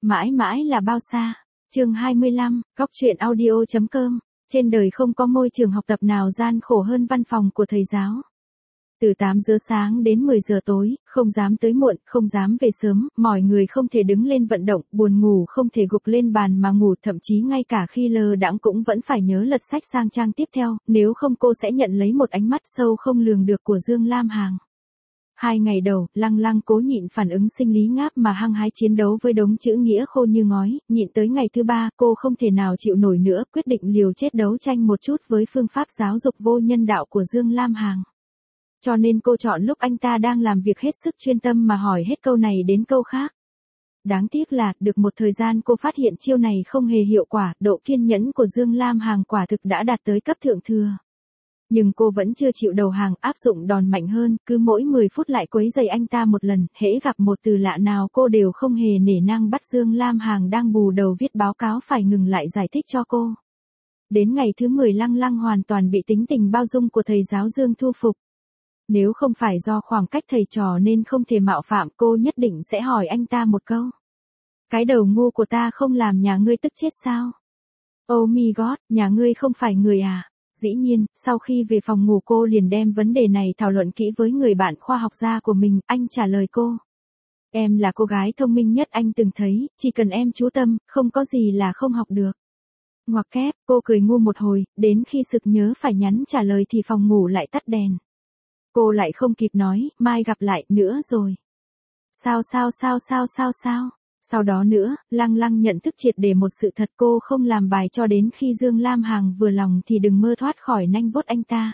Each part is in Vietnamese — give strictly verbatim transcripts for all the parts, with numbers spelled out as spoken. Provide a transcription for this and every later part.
Mãi mãi là bao xa. Chương hai mươi lăm, góc truyện audio chấm com. Trên đời không có môi trường học tập nào gian khổ hơn văn phòng của thầy giáo. Từ tám giờ sáng đến mười giờ tối, không dám tới muộn, không dám về sớm, mỏi người không thể đứng lên vận động, buồn ngủ không thể gục lên bàn mà ngủ, thậm chí ngay cả khi lơ đãng cũng vẫn phải nhớ lật sách sang trang tiếp theo, nếu không cô sẽ nhận lấy một ánh mắt sâu không lường được của Dương Lam Hằng. Hai ngày đầu, Lăng Lăng cố nhịn phản ứng sinh lý ngáp mà hăng hái chiến đấu với đống chữ nghĩa khô như ngói, nhịn tới ngày thứ ba, cô không thể nào chịu nổi nữa, quyết định liều chết đấu tranh một chút với phương pháp giáo dục vô nhân đạo của Dương Lam Hằng. Cho nên cô chọn lúc anh ta đang làm việc hết sức chuyên tâm mà hỏi hết câu này đến câu khác. Đáng tiếc là, được một thời gian cô phát hiện chiêu này không hề hiệu quả, độ kiên nhẫn của Dương Lam Hằng quả thực đã đạt tới cấp thượng thừa. Nhưng cô vẫn chưa chịu đầu hàng, áp dụng đòn mạnh hơn, cứ mỗi mười phút lại quấy rầy anh ta một lần, hễ gặp một từ lạ nào cô đều không hề nể nang bắt Dương Lam Hằng đang bù đầu viết báo cáo phải ngừng lại giải thích cho cô. Đến ngày thứ mười Lăng Lăng hoàn toàn bị tính tình bao dung của thầy giáo Dương thu phục. Nếu không phải do khoảng cách thầy trò nên không thể mạo phạm, cô nhất định sẽ hỏi anh ta một câu. Cái đầu ngu của ta không làm nhà ngươi tức chết sao? Oh my god, nhà ngươi không phải người à? Dĩ nhiên, sau khi về phòng ngủ cô liền đem vấn đề này thảo luận kỹ với người bạn khoa học gia của mình, anh trả lời cô. Em là cô gái thông minh nhất anh từng thấy, chỉ cần em chú tâm, không có gì là không học được. Ngoặc kép, cô cười ngu một hồi, đến khi sực nhớ phải nhắn trả lời thì phòng ngủ lại tắt đèn. Cô lại không kịp nói, mai gặp lại, nữa rồi. Sao sao sao sao sao sao? Sau đó nữa, Lăng Lăng nhận thức triệt để một sự thật, cô không làm bài cho đến khi Dương Lam Hằng vừa lòng thì đừng mơ thoát khỏi nanh vuốt anh ta.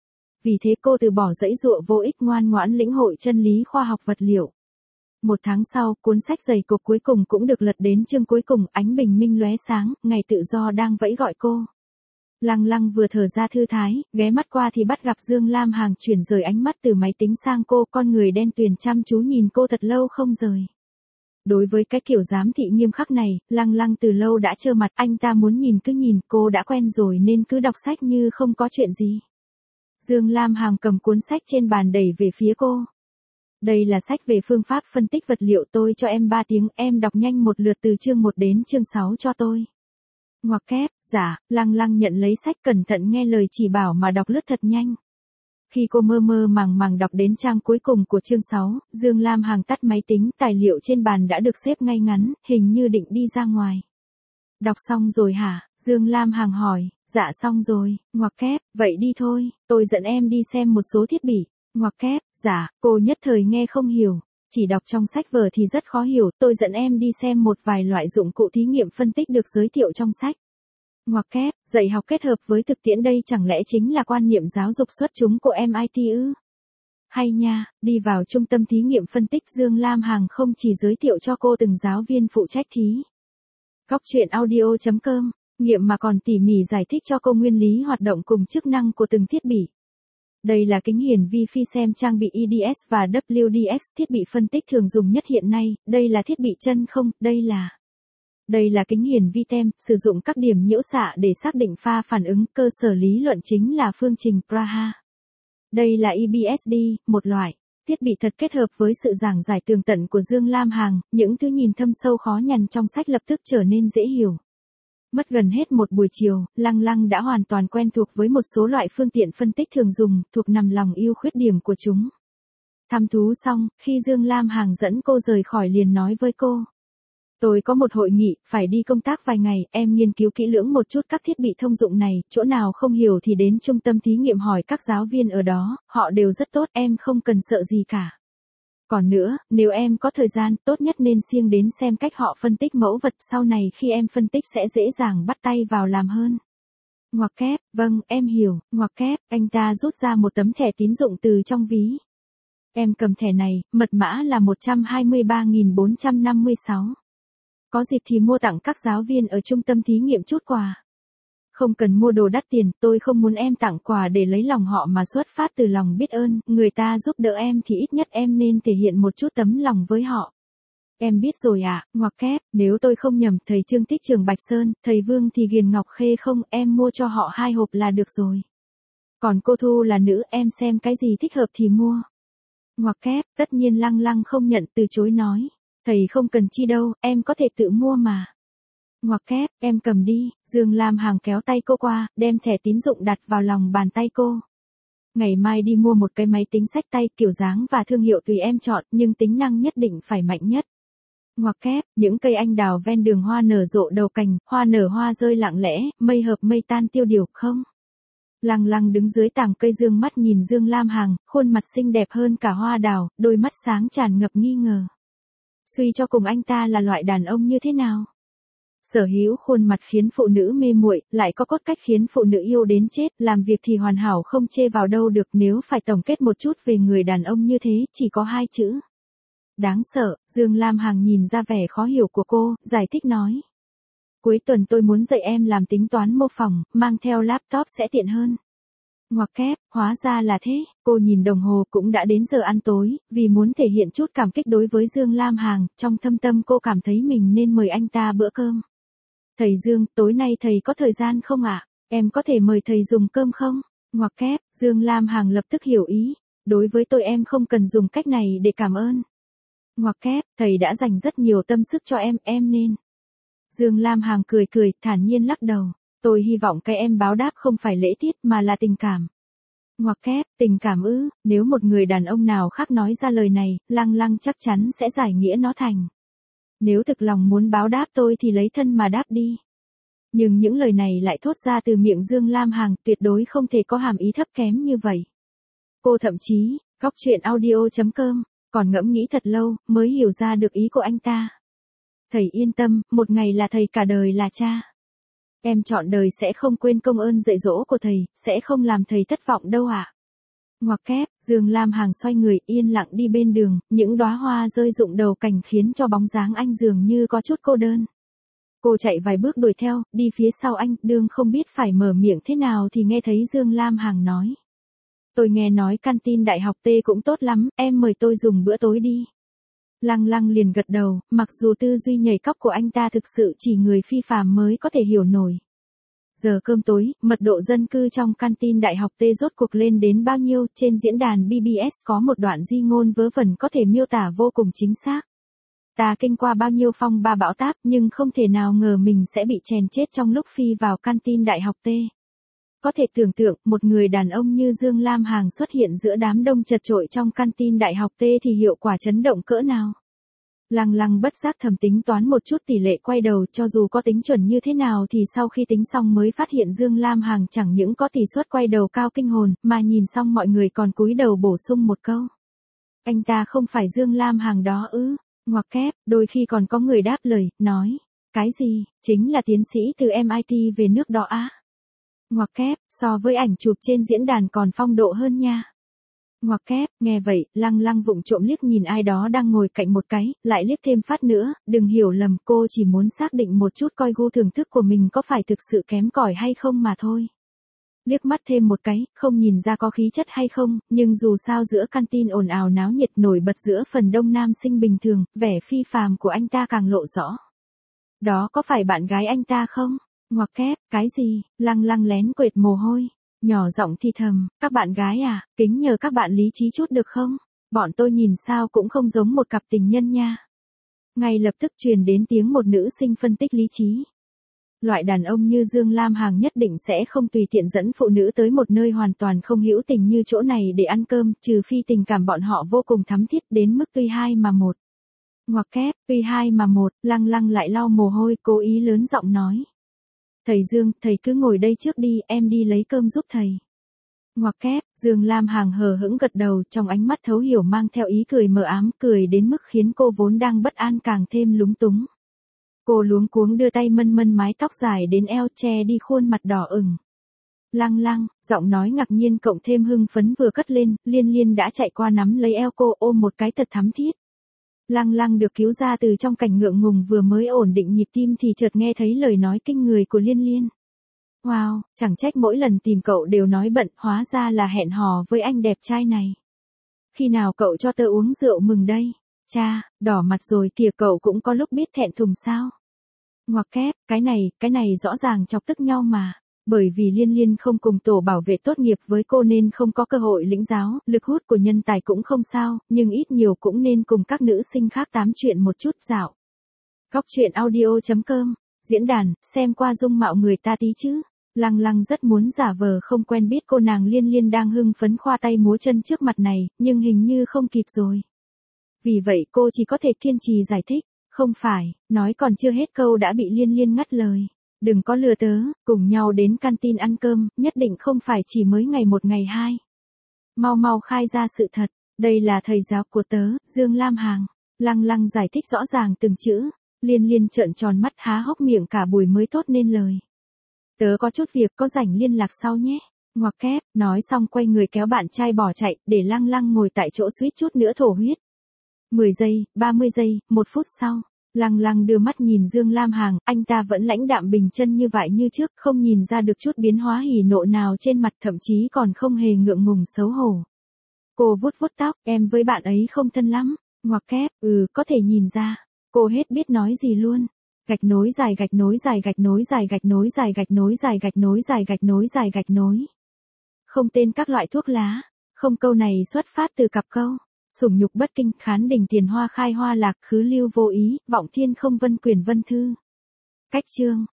Vì thế cô từ bỏ dãy dụa vô ích, ngoan ngoãn lĩnh hội chân lý khoa học vật liệu. Một tháng sau, cuốn sách dày cộp cuối cùng cũng được lật đến chương cuối cùng, ánh bình minh lóe sáng, ngày tự do đang vẫy gọi cô. Lăng Lăng vừa thở ra thư thái, ghé mắt qua thì bắt gặp Dương Lam Hằng chuyển rời ánh mắt từ máy tính sang cô, con người đen tuyền chăm chú nhìn cô thật lâu không rời. Đối với cái kiểu giám thị nghiêm khắc này, Lăng Lăng từ lâu đã trơ mặt, anh ta muốn nhìn cứ nhìn, cô đã quen rồi nên cứ đọc sách như không có chuyện gì. Dương Lam Hằng cầm cuốn sách trên bàn đẩy về phía cô. Đây là sách về phương pháp phân tích vật liệu, tôi cho em ba tiếng, em đọc nhanh một lượt từ chương một đến chương sáu cho tôi. Ngoặc kép, dạ, Lăng Lăng nhận lấy sách cẩn thận nghe lời chỉ bảo mà đọc lướt thật nhanh. Khi cô mơ mơ màng màng đọc đến trang cuối cùng của chương sáu, Dương Lam Hằng tắt máy tính, tài liệu trên bàn đã được xếp ngay ngắn, hình như định đi ra ngoài. Đọc xong rồi hả? Dương Lam Hằng hỏi. Dạ xong rồi, ngoặc kép, vậy đi thôi, tôi dẫn em đi xem một số thiết bị. Ngoặc kép, dạ, cô nhất thời nghe không hiểu. Chỉ đọc trong sách vở thì rất khó hiểu, tôi dẫn em đi xem một vài loại dụng cụ thí nghiệm phân tích được giới thiệu trong sách. Ngoặc kép, dạy học kết hợp với thực tiễn đây chẳng lẽ chính là quan niệm giáo dục xuất chúng của em i tê ư? Hay nha, đi vào trung tâm thí nghiệm phân tích, Dương Lam Hằng không chỉ giới thiệu cho cô từng giáo viên phụ trách thí. Góc truyện audio chấm com, nghiệm mà còn tỉ mỉ giải thích cho cô nguyên lý hoạt động cùng chức năng của từng thiết bị. Đây là kính hiển vi phi xem trang bị i đê ét và vê kép đê ét, thiết bị phân tích thường dùng nhất hiện nay, đây là thiết bị chân không, đây là... Đây là kính hiển vi tem, sử dụng các điểm nhiễu xạ để xác định pha phản ứng, cơ sở lý luận chính là phương trình Praha. Đây là i bê ét đê, một loại thiết bị thật kết hợp với sự giảng giải tường tận của Dương Lam Hằng, những thứ nhìn thâm sâu khó nhằn trong sách lập tức trở nên dễ hiểu. Mất gần hết một buổi chiều, Lăng Lăng đã hoàn toàn quen thuộc với một số loại phương tiện phân tích thường dùng, thuộc nằm lòng ưu khuyết điểm của chúng. Thăm thú xong, khi Dương Lam Hằng dẫn cô rời khỏi liền nói với cô. Tôi có một hội nghị, phải đi công tác vài ngày, em nghiên cứu kỹ lưỡng một chút các thiết bị thông dụng này, chỗ nào không hiểu thì đến trung tâm thí nghiệm hỏi các giáo viên ở đó, họ đều rất tốt, em không cần sợ gì cả. Còn nữa, nếu em có thời gian, tốt nhất nên siêng đến xem cách họ phân tích mẫu vật, sau này khi em phân tích sẽ dễ dàng bắt tay vào làm hơn. Ngoặc kép, vâng, em hiểu, ngoặc kép, anh ta rút ra một tấm thẻ tín dụng từ trong ví. Em cầm thẻ này, mật mã là một trăm hai mươi ba nghìn bốn trăm năm mươi sáu. Có dịp thì mua tặng các giáo viên ở trung tâm thí nghiệm chút quà. Không cần mua đồ đắt tiền, tôi không muốn em tặng quà để lấy lòng họ mà xuất phát từ lòng biết ơn, người ta giúp đỡ em thì ít nhất em nên thể hiện một chút tấm lòng với họ. Em biết rồi ạ, à, ngoặc kép, nếu tôi không nhầm, thầy Trương thích trường Bạch Sơn, thầy Vương thì Ghiền Ngọc Khê không, em mua cho họ hai hộp là được rồi. Còn cô Thu là nữ, em xem cái gì thích hợp thì mua. Ngoặc kép, tất nhiên Lăng Lăng không nhận, từ chối nói. Thầy không cần chi đâu, em có thể tự mua mà. Ngoặc kép, em cầm đi. Dương Lam Hằng kéo tay cô qua, đem thẻ tín dụng đặt vào lòng bàn tay cô. Ngày mai đi mua một cái máy tính xách tay, kiểu dáng và thương hiệu tùy em chọn, nhưng tính năng nhất định phải mạnh nhất. Ngoặc kép, những cây anh đào ven đường hoa nở rộ đầu cành, hoa nở hoa rơi lặng lẽ, mây hợp mây tan tiêu điều, không? Lăng Lăng đứng dưới tàng cây dương mắt nhìn Dương Lam Hằng, khuôn mặt xinh đẹp hơn cả hoa đào, đôi mắt sáng tràn ngập nghi ngờ. Suy cho cùng anh ta là loại đàn ông như thế nào? Sở hữu khuôn mặt khiến phụ nữ mê muội, lại có cốt cách khiến phụ nữ yêu đến chết, làm việc thì hoàn hảo không chê vào đâu được. Nếu phải tổng kết một chút về người đàn ông như thế, chỉ có hai chữ. Đáng sợ. Dương Lam Hằng nhìn ra vẻ khó hiểu của cô, giải thích nói. Cuối tuần tôi muốn dạy em làm tính toán mô phỏng, mang theo laptop sẽ tiện hơn. Ngoặc kép, hóa ra là thế. Cô nhìn đồng hồ, cũng đã đến giờ ăn tối, vì muốn thể hiện chút cảm kích đối với Dương Lam Hằng, trong thâm tâm cô cảm thấy mình nên mời anh ta bữa cơm. Thầy Dương, tối nay thầy có thời gian không ạ? Em có thể mời thầy dùng cơm không? Ngoặc kép, Dương Lam Hằng lập tức hiểu ý. Đối với tôi em không cần dùng cách này để cảm ơn. Ngoặc kép, thầy đã dành rất nhiều tâm sức cho em, em nên. Dương Lam Hằng cười cười, thản nhiên lắc đầu. Tôi hy vọng cái em báo đáp không phải lễ tiết mà là tình cảm. Ngoặc kép, tình cảm ư? Nếu một người đàn ông nào khác nói ra lời này, Lăng Lăng chắc chắn sẽ giải nghĩa nó thành. Nếu thực lòng muốn báo đáp tôi thì lấy thân mà đáp đi. Nhưng những lời này lại thốt ra từ miệng Dương Lam Hằng, tuyệt đối không thể có hàm ý thấp kém như vậy. Cô thậm chí, góc truyện audio chấm com, còn ngẫm nghĩ thật lâu, mới hiểu ra được ý của anh ta. Thầy yên tâm, một ngày là thầy cả đời là cha. Em chọn đời sẽ không quên công ơn dạy dỗ của thầy, sẽ không làm thầy thất vọng đâu ạ. À. Ngoặc kép, Dương Lam Hằng xoay người yên lặng đi bên đường, những đóa hoa rơi rụng đầu cành khiến cho bóng dáng anh dường như có chút cô đơn. Cô chạy vài bước đuổi theo, đi phía sau anh, đương không biết phải mở miệng thế nào thì nghe thấy Dương Lam Hằng nói. Tôi nghe nói canteen đại học T cũng tốt lắm, em mời tôi dùng bữa tối đi. Lăng Lăng liền gật đầu, mặc dù tư duy nhảy cóc của anh ta thực sự chỉ người phi phàm mới có thể hiểu nổi. Giờ cơm tối, mật độ dân cư trong canteen đại học T rốt cuộc lên đến bao nhiêu? Trên diễn đàn B B S có một đoạn di ngôn vớ vẩn có thể miêu tả vô cùng chính xác. Ta kinh qua bao nhiêu phong ba bão táp nhưng không thể nào ngờ mình sẽ bị chèn chết trong lúc phi vào canteen đại học T. Có thể tưởng tượng, một người đàn ông như Dương Lam Hằng xuất hiện giữa đám đông chật chội trong canteen đại học T thì hiệu quả chấn động cỡ nào. Lăng Lăng bất giác thầm tính toán một chút tỷ lệ quay đầu, cho dù có tính chuẩn như thế nào thì sau khi tính xong mới phát hiện Dương Lam Hằng chẳng những có tỷ suất quay đầu cao kinh hồn, mà nhìn xong mọi người còn cúi đầu bổ sung một câu. Anh ta không phải Dương Lam Hằng đó ư? Ngoặc kép, đôi khi còn có người đáp lời, nói. Cái gì, chính là tiến sĩ từ em I T về nước đó á? Ngoặc kép, so với ảnh chụp trên diễn đàn còn phong độ hơn nha. Ngoặc kép, nghe vậy, Lăng Lăng vụng trộm liếc nhìn ai đó đang ngồi cạnh một cái, lại liếc thêm phát nữa, đừng hiểu lầm, cô chỉ muốn xác định một chút coi gu thưởng thức của mình có phải thực sự kém cỏi hay không mà thôi. Liếc mắt thêm một cái, không nhìn ra có khí chất hay không, nhưng dù sao giữa canteen ồn ào náo nhiệt nổi bật giữa phần đông nam sinh bình thường, vẻ phi phàm của anh ta càng lộ rõ. Đó có phải bạn gái anh ta không? Ngoặc kép, cái gì? Lăng Lăng lén quệt mồ hôi. Nhỏ giọng thì thầm, các bạn gái à, kính nhờ các bạn lý trí chút được không? Bọn tôi nhìn sao cũng không giống một cặp tình nhân nha. Ngay lập tức truyền đến tiếng một nữ sinh phân tích lý trí. Loại đàn ông như Dương Lam Hằng nhất định sẽ không tùy tiện dẫn phụ nữ tới một nơi hoàn toàn không hữu tình như chỗ này để ăn cơm, trừ phi tình cảm bọn họ vô cùng thắm thiết đến mức tuy hai mà một. Ngoặc kép, tuy hai mà một, Lăng Lăng lại lau mồ hôi, cố ý lớn giọng nói. Thầy Dương, thầy cứ ngồi đây trước đi, em đi lấy cơm giúp thầy. Ngoặc kép, Dương Lam Hằng hờ hững gật đầu, trong ánh mắt thấu hiểu mang theo ý cười mờ ám, cười đến mức khiến cô vốn đang bất an càng thêm lúng túng. Cô luống cuống đưa tay mân mân mái tóc dài đến eo, che đi khuôn mặt đỏ ửng. Lăng Lăng, giọng nói ngạc nhiên cộng thêm hưng phấn vừa cất lên, Liên Liên đã chạy qua nắm lấy eo cô, ôm một cái thật thắm thiết. Lăng Lăng được cứu ra từ trong cảnh ngượng ngùng vừa mới ổn định nhịp tim thì chợt nghe thấy lời nói kinh người của Liên Liên. Wow, chẳng trách mỗi lần tìm cậu đều nói bận, hóa ra là hẹn hò với anh đẹp trai này. Khi nào cậu cho tớ uống rượu mừng đây? Cha, đỏ mặt rồi kìa, cậu cũng có lúc biết thẹn thùng sao? Ngoặc kép, cái này, cái này rõ ràng chọc tức nhau mà. Bởi vì Liên Liên không cùng tổ bảo vệ tốt nghiệp với cô nên không có cơ hội lĩnh giáo, lực hút của nhân tài cũng không sao, nhưng ít nhiều cũng nên cùng các nữ sinh khác tám chuyện một chút dạo. Góc truyện audio chấm com, diễn đàn, xem qua dung mạo người ta tí chứ. Lăng Lăng rất muốn giả vờ không quen biết cô nàng Liên Liên đang hưng phấn khoa tay múa chân trước mặt này, nhưng hình như không kịp rồi. Vì vậy cô chỉ có thể kiên trì giải thích, không phải, nói còn chưa hết câu đã bị Liên Liên ngắt lời. Đừng có lừa tớ, cùng nhau đến canteen ăn cơm, nhất định không phải chỉ mới ngày một ngày hai. Mau mau khai ra sự thật, đây là thầy giáo của tớ, Dương Lam Hằng. Lăng Lăng giải thích rõ ràng từng chữ, Liên Liên trợn tròn mắt há hốc miệng cả buổi mới tốt nên lời. Tớ có chút việc có rảnh liên lạc sau nhé. Ngoặc kép, nói xong quay người kéo bạn trai bỏ chạy, để Lăng Lăng ngồi tại chỗ suýt chút nữa thổ huyết. mười giây, ba mươi giây, một phút sau. Lăng Lăng đưa mắt nhìn Dương Lam Hằng, anh ta vẫn lãnh đạm bình chân như vậy như trước, không nhìn ra được chút biến hóa hỉ nộ nào trên mặt, thậm chí còn không hề ngượng ngùng xấu hổ. Cô vuốt vuốt tóc, em với bạn ấy không thân lắm. Ngoặc kép, ừ, có thể nhìn ra. Cô hết biết nói gì luôn. Gạch nối dài gạch nối dài gạch nối dài gạch nối dài gạch nối dài gạch nối dài gạch nối dài gạch nối. Không tên các loại thuốc lá. Không, câu này xuất phát từ cặp câu. Sủng nhục bất kinh, khán đình tiền hoa khai hoa lạc, khứ lưu vô ý, vọng thiên không vân quyền vân thư. Cách chương.